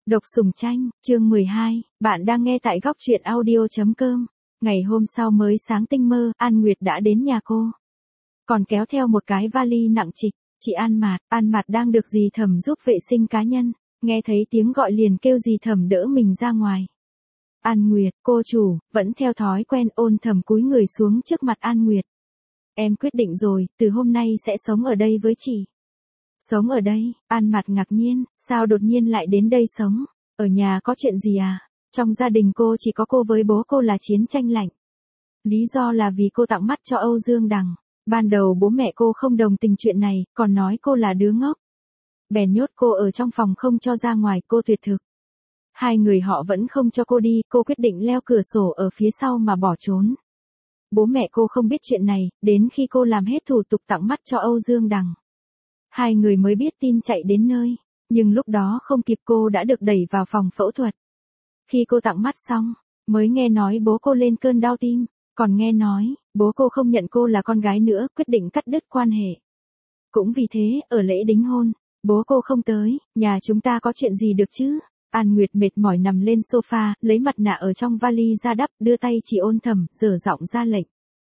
Độc sủng tranh, chương 12, bạn đang nghe tại góc truyện audio.com. Ngày hôm sau mới sáng tinh mơ, An Nguyệt đã đến nhà cô. Còn kéo theo một cái vali nặng trịch, chị An Mạt đang được dì Thẩm giúp vệ sinh cá nhân, nghe thấy tiếng gọi liền kêu dì Thẩm đỡ mình ra ngoài. An Nguyệt, cô chủ, vẫn theo thói quen Ôn Thẩm cúi người xuống trước mặt An Nguyệt. Em quyết định rồi, từ hôm nay sẽ sống ở đây với chị. Sống ở đây, An Mạt ngạc nhiên, sao đột nhiên lại đến đây sống, ở nhà có chuyện gì à? Trong gia đình cô chỉ có cô với bố cô là chiến tranh lạnh. Lý do là vì cô tặng mắt cho Âu Dương Đằng. Ban đầu bố mẹ cô không đồng tình chuyện này, còn nói cô là đứa ngốc. Bèn nhốt cô ở trong phòng không cho ra ngoài, cô tuyệt thực. Hai người họ vẫn không cho cô đi, cô quyết định leo cửa sổ ở phía sau mà bỏ trốn. Bố mẹ cô không biết chuyện này, đến khi cô làm hết thủ tục tặng mắt cho Âu Dương Đằng. Hai người mới biết tin chạy đến nơi, nhưng lúc đó không kịp, cô đã được đẩy vào phòng phẫu thuật. Khi cô tặng mắt xong, mới nghe nói bố cô lên cơn đau tim, còn nghe nói, bố cô không nhận cô là con gái nữa, quyết định cắt đứt quan hệ. Cũng vì thế, ở lễ đính hôn, bố cô không tới, nhà chúng ta có chuyện gì được chứ? An Nguyệt mệt mỏi nằm lên sofa, lấy mặt nạ ở trong vali ra đắp, đưa tay chỉ Ôn Thẩm, dở giọng ra lệnh.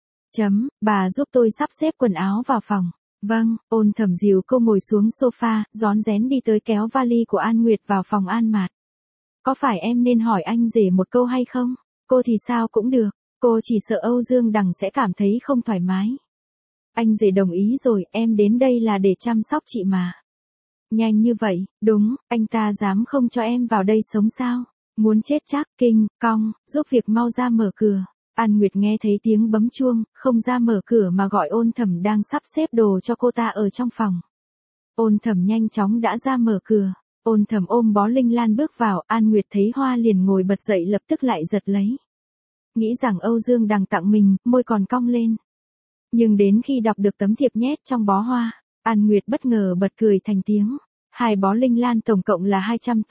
Bà giúp tôi sắp xếp quần áo vào phòng. Vâng, Ôn Thẩm dìu cô ngồi xuống sofa, rón rén đi tới kéo vali của An Nguyệt vào phòng An Mạt. Có phải em nên hỏi anh rể một câu hay không? Cô thì sao cũng được, cô chỉ sợ Âu Dương Đằng sẽ cảm thấy không thoải mái. Anh rể đồng ý rồi, em đến đây là để chăm sóc chị mà. Nhanh như vậy, đúng, anh ta dám không cho em vào đây sống sao? Muốn chết chắc, kinh, cong, giúp việc mau ra mở cửa. An Nguyệt nghe thấy tiếng bấm chuông, không ra mở cửa mà gọi Ôn Thẩm đang sắp xếp đồ cho cô ta ở trong phòng. Ôn Thẩm nhanh chóng đã ra mở cửa. Ôn Thẩm ôm bó linh lan bước vào, An Nguyệt thấy hoa liền ngồi bật dậy lập tức lại giật lấy. Nghĩ rằng Âu Dương Đằng tặng mình, môi còn cong lên. Nhưng đến khi đọc được tấm thiệp nhét trong bó hoa, An Nguyệt bất ngờ bật cười thành tiếng. Hai bó linh lan tổng cộng là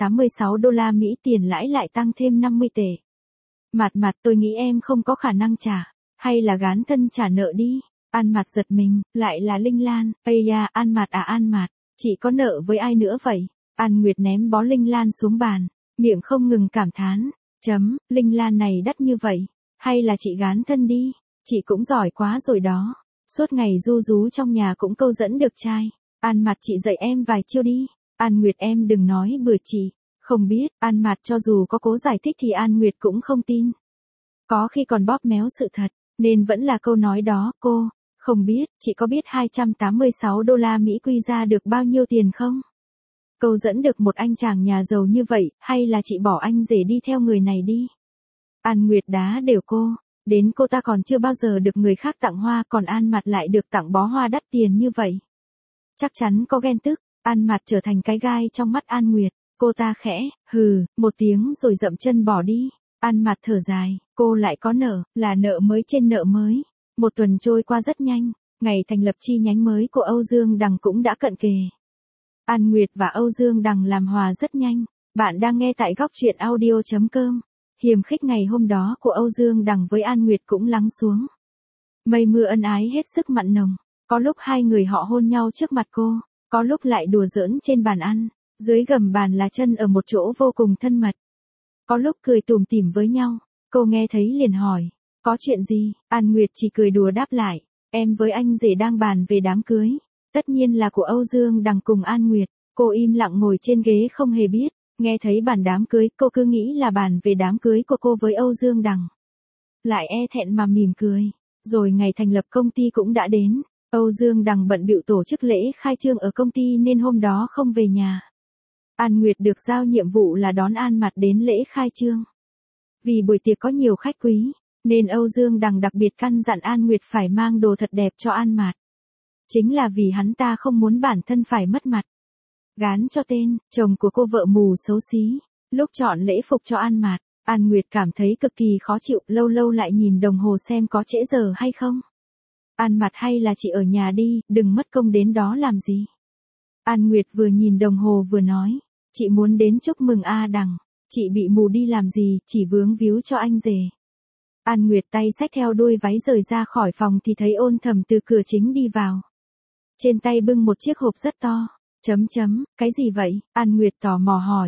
$286 Mỹ, tiền lãi lại tăng thêm 50 tệ. Mạt, tôi nghĩ em không có khả năng trả, hay là gán thân trả nợ đi. An Mạt giật mình, lại là linh lan, ây da, An Mạt, chị có nợ với ai nữa vậy? An Nguyệt ném bó linh lan xuống bàn, miệng không ngừng cảm thán. Linh lan này đắt như vậy, hay là chị gán thân đi, chị cũng giỏi quá rồi đó. Suốt ngày ru rú trong nhà cũng câu dẫn được trai. An Mạt, chị dạy em vài chiêu đi. An Nguyệt, em đừng nói bừa chị. Không biết, An Mạt cho dù có cố giải thích thì An Nguyệt cũng không tin. Có khi còn bóp méo sự thật, nên vẫn là câu nói đó, cô, không biết, chị có biết $286 Mỹ quy ra được bao nhiêu tiền không? Câu dẫn được một anh chàng nhà giàu như vậy, hay là chị bỏ anh rể đi theo người này đi? An Nguyệt đá đều cô, đến cô ta còn chưa bao giờ được người khác tặng hoa, còn An Mạt lại được tặng bó hoa đắt tiền như vậy. Chắc chắn có ghen tức, An Mạt trở thành cái gai trong mắt An Nguyệt. Cô ta khẽ, hừ, một tiếng rồi dậm chân bỏ đi. An Mạt thở dài, cô lại có nợ, là nợ mới trên nợ mới. Một tuần trôi qua rất nhanh, ngày thành lập chi nhánh mới của Âu Dương Đằng cũng đã cận kề. An Nguyệt và Âu Dương Đằng làm hòa rất nhanh. Bạn đang nghe tại góc truyện audio.com. Hiềm khích ngày hôm đó của Âu Dương Đằng với An Nguyệt cũng lắng xuống. Mây mưa ân ái hết sức mặn nồng. Có lúc hai người họ hôn nhau trước mặt cô, có lúc lại đùa giỡn trên bàn ăn. Dưới gầm bàn là chân ở một chỗ vô cùng thân mật. Có lúc cười tủm tỉm với nhau, cô nghe thấy liền hỏi, có chuyện gì? An Nguyệt chỉ cười đùa đáp lại, em với anh rể đang bàn về đám cưới. Tất nhiên là của Âu Dương Đằng cùng An Nguyệt. Cô im lặng ngồi trên ghế không hề biết, nghe thấy bàn đám cưới, cô cứ nghĩ là bàn về đám cưới của cô với Âu Dương Đằng. Lại e thẹn mà mỉm cười. Rồi ngày thành lập công ty cũng đã đến. Âu Dương Đằng bận bịu tổ chức lễ khai trương ở công ty nên hôm đó không về nhà. An Nguyệt được giao nhiệm vụ là đón An Mạt đến lễ khai trương. Vì buổi tiệc có nhiều khách quý, nên Âu Dương Đằng đặc biệt căn dặn An Nguyệt phải mang đồ thật đẹp cho An Mạt. Chính là vì hắn ta không muốn bản thân phải mất mặt. Gán cho tên, chồng của cô vợ mù xấu xí. Lúc chọn lễ phục cho An Mạt, An Nguyệt cảm thấy cực kỳ khó chịu, lâu lâu lại nhìn đồng hồ xem có trễ giờ hay không. An Mạt, hay là chị ở nhà đi, đừng mất công đến đó làm gì. An Nguyệt vừa nhìn đồng hồ vừa nói, chị muốn đến chúc mừng A Đằng, chị bị mù đi làm gì, chỉ vướng víu cho anh rể. An Nguyệt tay xách theo đuôi váy rời ra khỏi phòng thì thấy Ôn Thẩm từ cửa chính đi vào. Trên tay bưng một chiếc hộp rất to. Cái gì vậy? An Nguyệt tò mò hỏi.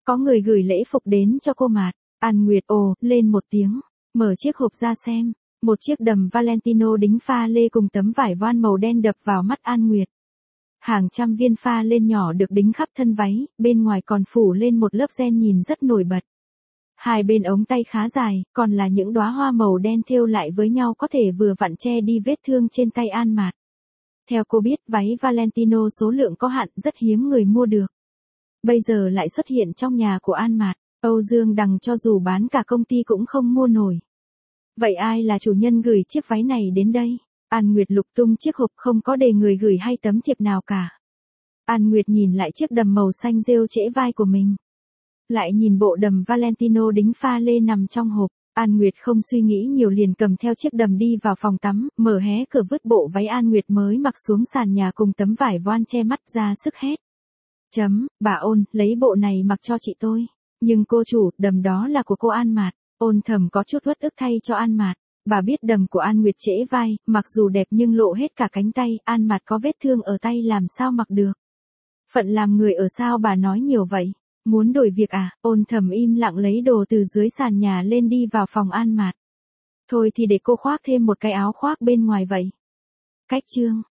Có người gửi lễ phục đến cho cô Mạt. An Nguyệt ồ lên một tiếng, mở chiếc hộp ra xem. Một chiếc đầm Valentino đính pha lê cùng tấm vải voan màu đen đập vào mắt An Nguyệt. Hàng trăm viên pha lên nhỏ được đính khắp thân váy, bên ngoài còn phủ lên một lớp ren nhìn rất nổi bật. Hai bên ống tay khá dài, còn là những đóa hoa màu đen thêu lại với nhau có thể vừa vặn che đi vết thương trên tay An Mạt. Theo cô biết, váy Valentino số lượng có hạn, rất hiếm người mua được. Bây giờ lại xuất hiện trong nhà của An Mạt, Âu Dương Đằng cho dù bán cả công ty cũng không mua nổi. Vậy ai là chủ nhân gửi chiếc váy này đến đây? An Nguyệt lục tung chiếc hộp, không có đề người gửi hay tấm thiệp nào cả. An Nguyệt nhìn lại chiếc đầm màu xanh rêu trễ vai của mình. Lại nhìn bộ đầm Valentino đính pha lê nằm trong hộp. An Nguyệt không suy nghĩ nhiều liền cầm theo chiếc đầm đi vào phòng tắm, mở hé cửa vứt bộ váy An Nguyệt mới mặc xuống sàn nhà cùng tấm vải voan che mắt ra sức hét. Bà Ôn, lấy bộ này mặc cho chị tôi. Nhưng cô chủ, đầm đó là của cô An Mạt. Ôn thầm có chút uất ức thay cho An Mạt. Bà biết đầm của An Nguyệt trễ vai, mặc dù đẹp nhưng lộ hết cả cánh tay, An Mạt có vết thương ở tay làm sao mặc được. Phận làm người ở sao bà nói nhiều vậy? Muốn đổi việc à? Ôn thầm im lặng lấy đồ từ dưới sàn nhà lên đi vào phòng An Mạt. Thôi thì để cô khoác thêm một cái áo khoác bên ngoài vậy. Cách chương